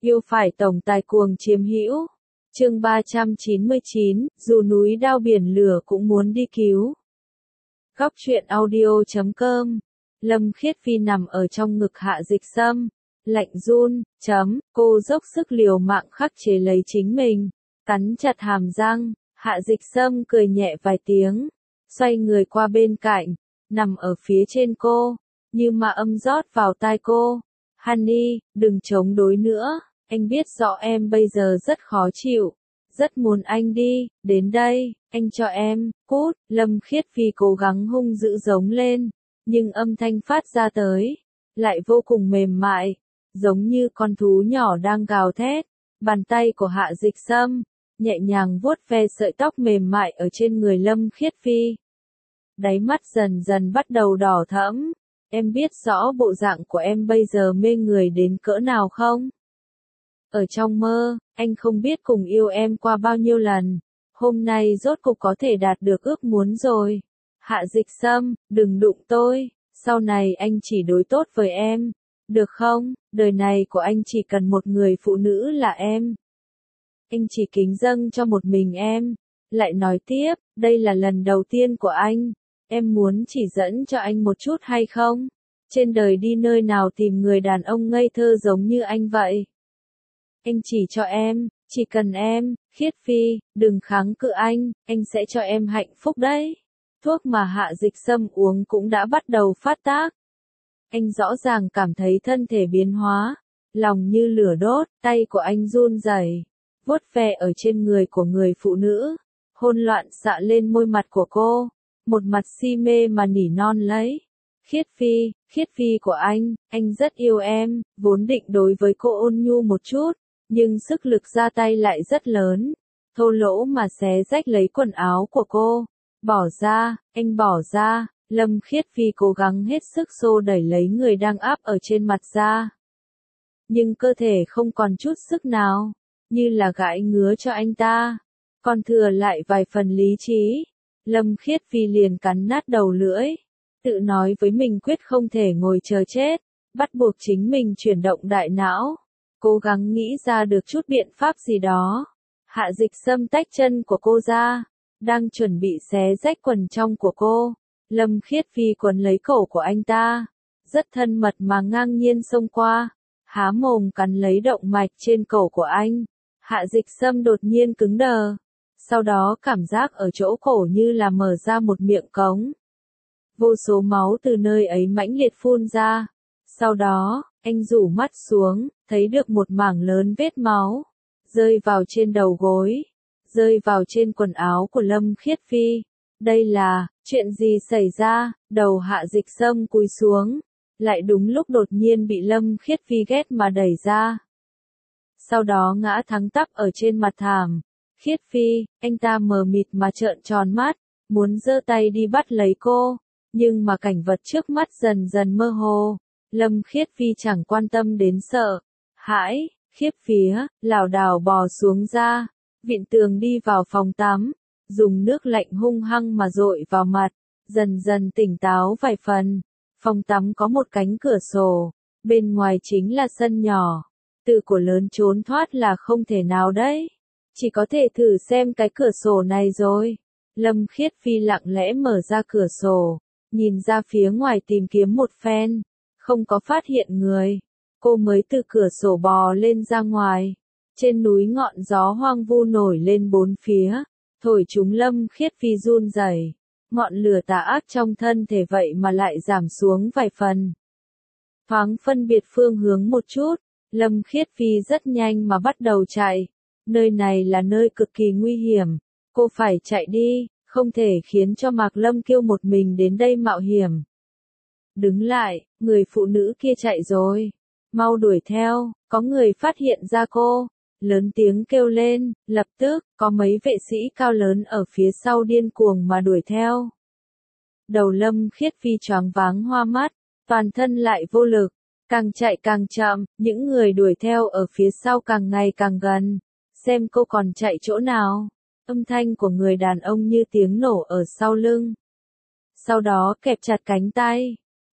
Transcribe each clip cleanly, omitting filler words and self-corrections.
Yêu phải tổng tài cuồng chiếm hữu. Chương 399, dù núi đao biển lửa cũng muốn đi cứu. Góc truyện audio.com. Lâm Khiết Phi nằm ở trong ngực Hạ Dịch Sâm, lạnh run, cô dốc sức liều mạng khắc chế lấy chính mình, cắn chặt hàm răng. Hạ Dịch Sâm cười nhẹ vài tiếng, xoay người qua bên cạnh, nằm ở phía trên cô, như mà âm rót vào tai cô. Honey, đừng chống đối nữa, anh biết rõ em bây giờ rất khó chịu, rất muốn anh đi, đến đây, anh cho em, cút. Lâm Khiết Phi cố gắng hung dữ giống lên, nhưng âm thanh phát ra tới, lại vô cùng mềm mại, giống như con thú nhỏ đang gào thét. Bàn tay của Hạ Dịch Sâm nhẹ nhàng vuốt ve sợi tóc mềm mại ở trên người Lâm Khiết Phi. Đáy mắt dần dần bắt đầu đỏ thẫm. Em biết rõ bộ dạng của em bây giờ mê người đến cỡ nào không? Ở trong mơ, anh không biết cùng yêu em qua bao nhiêu lần. Hôm nay rốt cục có thể đạt được ước muốn rồi. Hạ Dịch Sâm, đừng đụng tôi. Sau này anh chỉ đối tốt với em. Được không? Đời này của anh chỉ cần một người phụ nữ là em. Anh chỉ kính dâng cho một mình em. Lại nói tiếp, đây là lần đầu tiên của anh. Em muốn chỉ dẫn cho anh một chút hay không? Trên đời đi nơi nào tìm người đàn ông ngây thơ giống như anh vậy? Anh chỉ cho em, chỉ cần em, Khiết Phi, đừng kháng cự anh sẽ cho em hạnh phúc đấy. Thuốc mà Hạ Dịch Sâm uống cũng đã bắt đầu phát tác. Anh rõ ràng cảm thấy thân thể biến hóa, lòng như lửa đốt, tay của anh run rẩy, vuốt ve ở trên người của người phụ nữ, hôn loạn xạ lên môi mặt của cô, một mặt si mê mà nỉ non lấy. Khiết Phi của anh rất yêu em, vốn định đối với cô ôn nhu một chút, nhưng sức lực ra tay lại rất lớn, thô lỗ mà xé rách lấy quần áo của cô. Bỏ ra, anh bỏ ra. Lâm Khiết Phi cố gắng hết sức xô đẩy lấy người đang áp ở trên mặt ra. Nhưng cơ thể không còn chút sức nào, như là gãi ngứa cho anh ta, còn thừa lại vài phần lý trí. Lâm Khiết Phi liền cắn nát đầu lưỡi, tự nói với mình quyết không thể ngồi chờ chết, bắt buộc chính mình chuyển động đại não, cố gắng nghĩ ra được chút biện pháp gì đó. Hạ Dịch Sâm tách chân của cô ra, đang chuẩn bị xé rách quần trong của cô. Lâm Khiết Phi quấn lấy cổ của anh ta, rất thân mật mà ngang nhiên xông qua, há mồm cắn lấy động mạch trên cổ của anh. Hạ Dịch Sâm đột nhiên cứng đờ, sau đó cảm giác ở chỗ cổ như là mở ra một miệng cống. Vô số máu từ nơi ấy mãnh liệt phun ra. Sau đó, anh rũ mắt xuống, thấy được một mảng lớn vết máu, rơi vào trên đầu gối, rơi vào trên quần áo của Lâm Khiết Phi. Đây là, chuyện gì xảy ra? Đầu Hạ Dịch Sâm cúi xuống, lại đúng lúc đột nhiên bị Lâm Khiết Phi ghét mà đẩy ra. Sau đó ngã thẳng tắp ở trên mặt thảm. Khiết Phi, anh ta mờ mịt mà trợn tròn mắt, muốn giơ tay đi bắt lấy cô, nhưng mà cảnh vật trước mắt dần dần mơ hồ. Lâm Khiết Phi chẳng quan tâm đến sợ hãi, khiếp vía, lảo đảo bò xuống ra, vịn tường đi vào phòng tắm, dùng nước lạnh hung hăng mà dội vào mặt, dần dần tỉnh táo vài phần. Phòng tắm có một cánh cửa sổ, bên ngoài chính là sân nhỏ, từ của lớn trốn thoát là không thể nào đấy, chỉ có thể thử xem cái cửa sổ này rồi. Lâm Khiết Phi lặng lẽ mở ra cửa sổ, nhìn ra phía ngoài tìm kiếm một phen, không có phát hiện người, cô mới từ cửa sổ bò lên ra ngoài. Trên núi ngọn gió hoang vu nổi lên bốn phía, thổi chúng Lâm Khiết Phi run rẩy, ngọn lửa tà ác trong thân thể vậy mà lại giảm xuống vài phần. Thoáng phân biệt phương hướng một chút, Lâm Khiết Phi rất nhanh mà bắt đầu chạy. Nơi này là nơi cực kỳ nguy hiểm, cô phải chạy đi, không thể khiến cho Mạc Lâm Kiêu một mình đến đây mạo hiểm. Đứng lại, người phụ nữ kia chạy rồi, mau đuổi theo. Có người phát hiện ra cô, lớn tiếng kêu lên, lập tức, có mấy vệ sĩ cao lớn ở phía sau điên cuồng mà đuổi theo. Đầu Lâm Khiết Phi choáng váng hoa mắt, toàn thân lại vô lực, càng chạy càng chậm, những người đuổi theo ở phía sau càng ngày càng gần, xem cô còn chạy chỗ nào. Âm thanh của người đàn ông như tiếng nổ ở sau lưng. Sau đó kẹp chặt cánh tay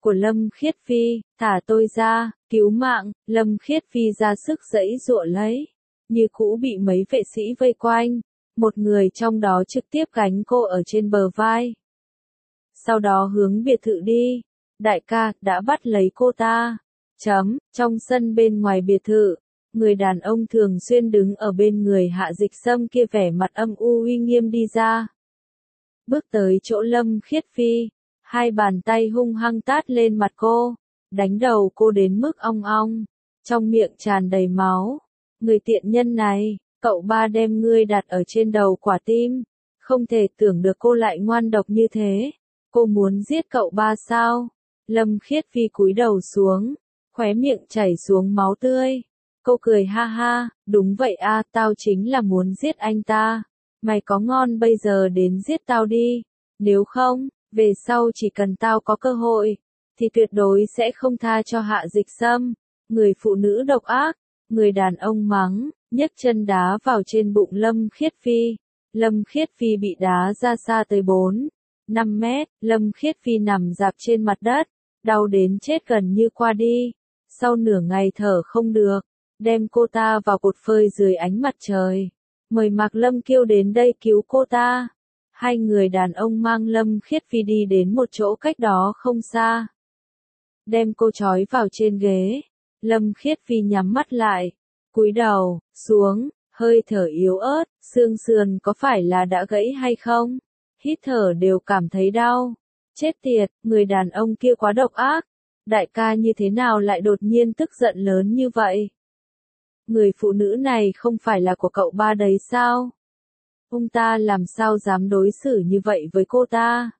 của Lâm Khiết Phi, thả tôi ra, cứu mạng, Lâm Khiết Phi ra sức giãy giụa lấy, như cũ bị mấy vệ sĩ vây quanh, một người trong đó trực tiếp gánh cô ở trên bờ vai. Sau đó hướng biệt thự đi, đại ca, đã bắt lấy cô ta. Trong sân bên ngoài biệt thự, người đàn ông thường xuyên đứng ở bên người Hạ Dịch Sâm kia vẻ mặt âm u uy nghiêm đi ra. Bước tới chỗ Lâm Khiết Phi, hai bàn tay hung hăng tát lên mặt cô, đánh đầu cô đến mức ong ong, trong miệng tràn đầy máu. Người tiện nhân này, cậu ba đem ngươi đặt ở trên đầu quả tim, không thể tưởng được cô lại ngoan độc như thế. Cô muốn giết cậu ba sao? Lâm Khiết Phi cúi đầu xuống, khóe miệng chảy xuống máu tươi. Cô cười ha ha, đúng vậy a, tao chính là muốn giết anh ta. Mày có ngon bây giờ đến giết tao đi. Nếu không, về sau chỉ cần tao có cơ hội, thì tuyệt đối sẽ không tha cho Hạ Dịch Sâm. Người phụ nữ độc ác, người đàn ông mắng, nhấc chân đá vào trên bụng Lâm Khiết Phi. Lâm Khiết Phi bị đá ra xa tới 4-5 mét, Lâm Khiết Phi nằm rạp trên mặt đất, đau đến chết gần như qua đi. Sau nửa ngày thở không được, đem cô ta vào cột phơi dưới ánh mặt trời. Mời Mạc Lâm Kiêu đến đây cứu cô ta. Hai người đàn ông mang Lâm Khiết Phi đi đến một chỗ cách đó không xa. Đem cô trói vào trên ghế. Lâm Khiết Phi nhắm mắt lại, cúi đầu xuống, hơi thở yếu ớt, xương sườn có phải là đã gãy hay không? Hít thở đều cảm thấy đau. Chết tiệt, người đàn ông kia quá độc ác. Đại ca như thế nào lại đột nhiên tức giận lớn như vậy? Người phụ nữ này không phải là của cậu ba đấy sao? Ông ta làm sao dám đối xử như vậy với cô ta?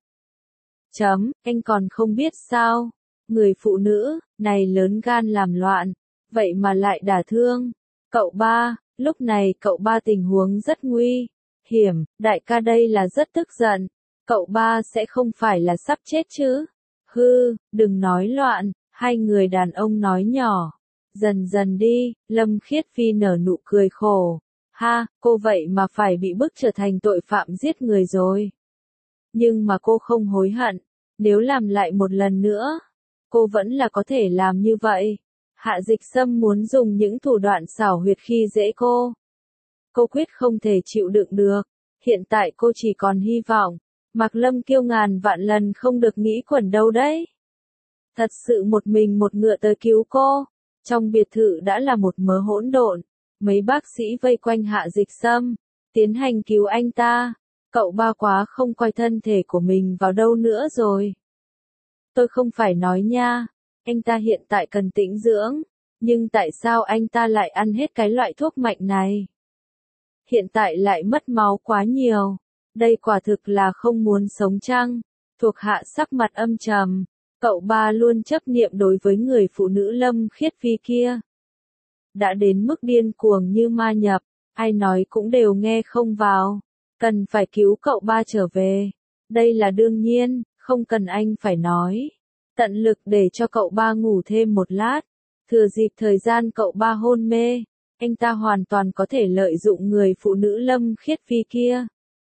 Anh còn không biết sao? Người phụ nữ này lớn gan làm loạn, vậy mà lại đả thương cậu ba. Lúc này cậu ba tình huống rất nguy hiểm, đại ca đây là rất tức giận. Cậu ba sẽ không phải là sắp chết chứ? Hư, đừng nói loạn, hai người đàn ông nói nhỏ. Dần dần đi, Lâm Khiết Phi nở nụ cười khổ. Ha, cô vậy mà phải bị bức trở thành tội phạm giết người rồi. Nhưng mà cô không hối hận, nếu làm lại một lần nữa, cô vẫn là có thể làm như vậy. Hạ Dịch Sâm muốn dùng những thủ đoạn xảo huyệt khi dễ cô. Cô quyết không thể chịu đựng được. Hiện tại cô chỉ còn hy vọng. Mạc Lâm Kiêu ngàn vạn lần không được nghĩ quẩn đâu đấy. Thật sự một mình một ngựa tới cứu cô. Trong biệt thự đã là một mớ hỗn độn. Mấy bác sĩ vây quanh Hạ Dịch Sâm, tiến hành cứu anh ta. Cậu ba quá không coi thân thể của mình vào đâu nữa rồi. Tôi không phải nói nha, anh ta hiện tại cần tĩnh dưỡng, nhưng tại sao anh ta lại ăn hết cái loại thuốc mạnh này? Hiện tại lại mất máu quá nhiều, đây quả thực là không muốn sống chăng? Thuộc hạ sắc mặt âm trầm, cậu ba luôn chấp niệm đối với người phụ nữ Lâm Khiết Phi kia. Đã đến mức điên cuồng như ma nhập, ai nói cũng đều nghe không vào, cần phải cứu cậu ba trở về. Đây là đương nhiên, không cần anh phải nói. Tận lực để cho cậu ba ngủ thêm một lát, thừa dịp thời gian cậu ba hôn mê, anh ta hoàn toàn có thể lợi dụng người phụ nữ Lâm Khiết Phi kia.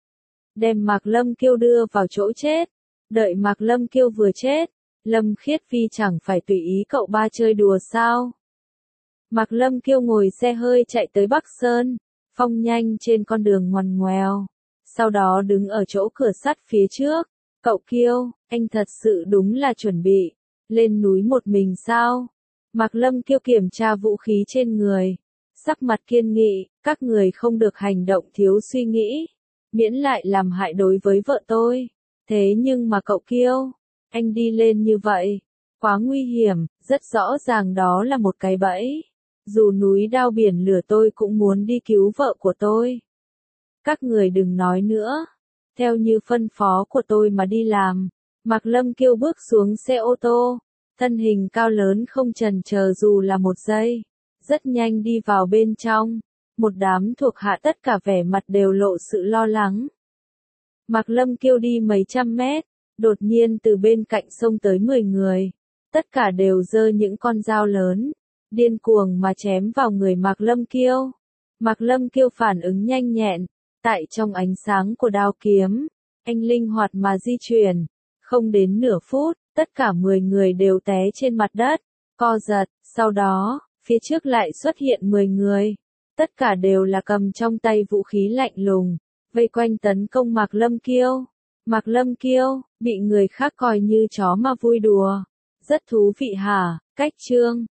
Đem Mạc Lâm Kiêu đưa vào chỗ chết, đợi Mạc Lâm Kiêu vừa chết, Lâm Khiết Phi chẳng phải tùy ý cậu ba chơi đùa sao. Mạc Lâm Kiêu ngồi xe hơi chạy tới Bắc Sơn, phóng nhanh trên con đường ngoằn ngoèo, sau đó đứng ở chỗ cửa sắt phía trước. Cậu Kiêu, anh thật sự đúng là chuẩn bị lên núi một mình sao? Mạc Lâm Kiêu kiểm tra vũ khí trên người, sắc mặt kiên nghị, các người không được hành động thiếu suy nghĩ, miễn lại làm hại đối với vợ tôi. Thế nhưng mà cậu Kiêu, anh đi lên như vậy, quá nguy hiểm, rất rõ ràng đó là một cái bẫy. Dù núi đao biển lửa tôi cũng muốn đi cứu vợ của tôi. Các người đừng nói nữa. Theo như phân phó của tôi mà đi làm. Mạc Lâm Kiêu bước xuống xe ô tô, thân hình cao lớn không chần chờ dù là một giây, rất nhanh đi vào bên trong. Một đám thuộc hạ tất cả vẻ mặt đều lộ sự lo lắng. Mạc Lâm Kiêu đi mấy trăm mét, đột nhiên từ bên cạnh xông tới 10 người, tất cả đều giơ những con dao lớn, điên cuồng mà chém vào người Mạc Lâm Kiêu. Mạc Lâm Kiêu phản ứng nhanh nhẹn, tại trong ánh sáng của đao kiếm, anh linh hoạt mà di chuyển, không đến nửa phút, Tất cả 10 người đều té trên mặt đất, co giật, sau đó, phía trước lại xuất hiện 10 người. Tất cả đều là cầm trong tay vũ khí lạnh lùng, vây quanh tấn công Mạc Lâm Kiêu. Mạc Lâm Kiêu, bị người khác coi như chó mà vui đùa. Rất thú vị hả, cách chương.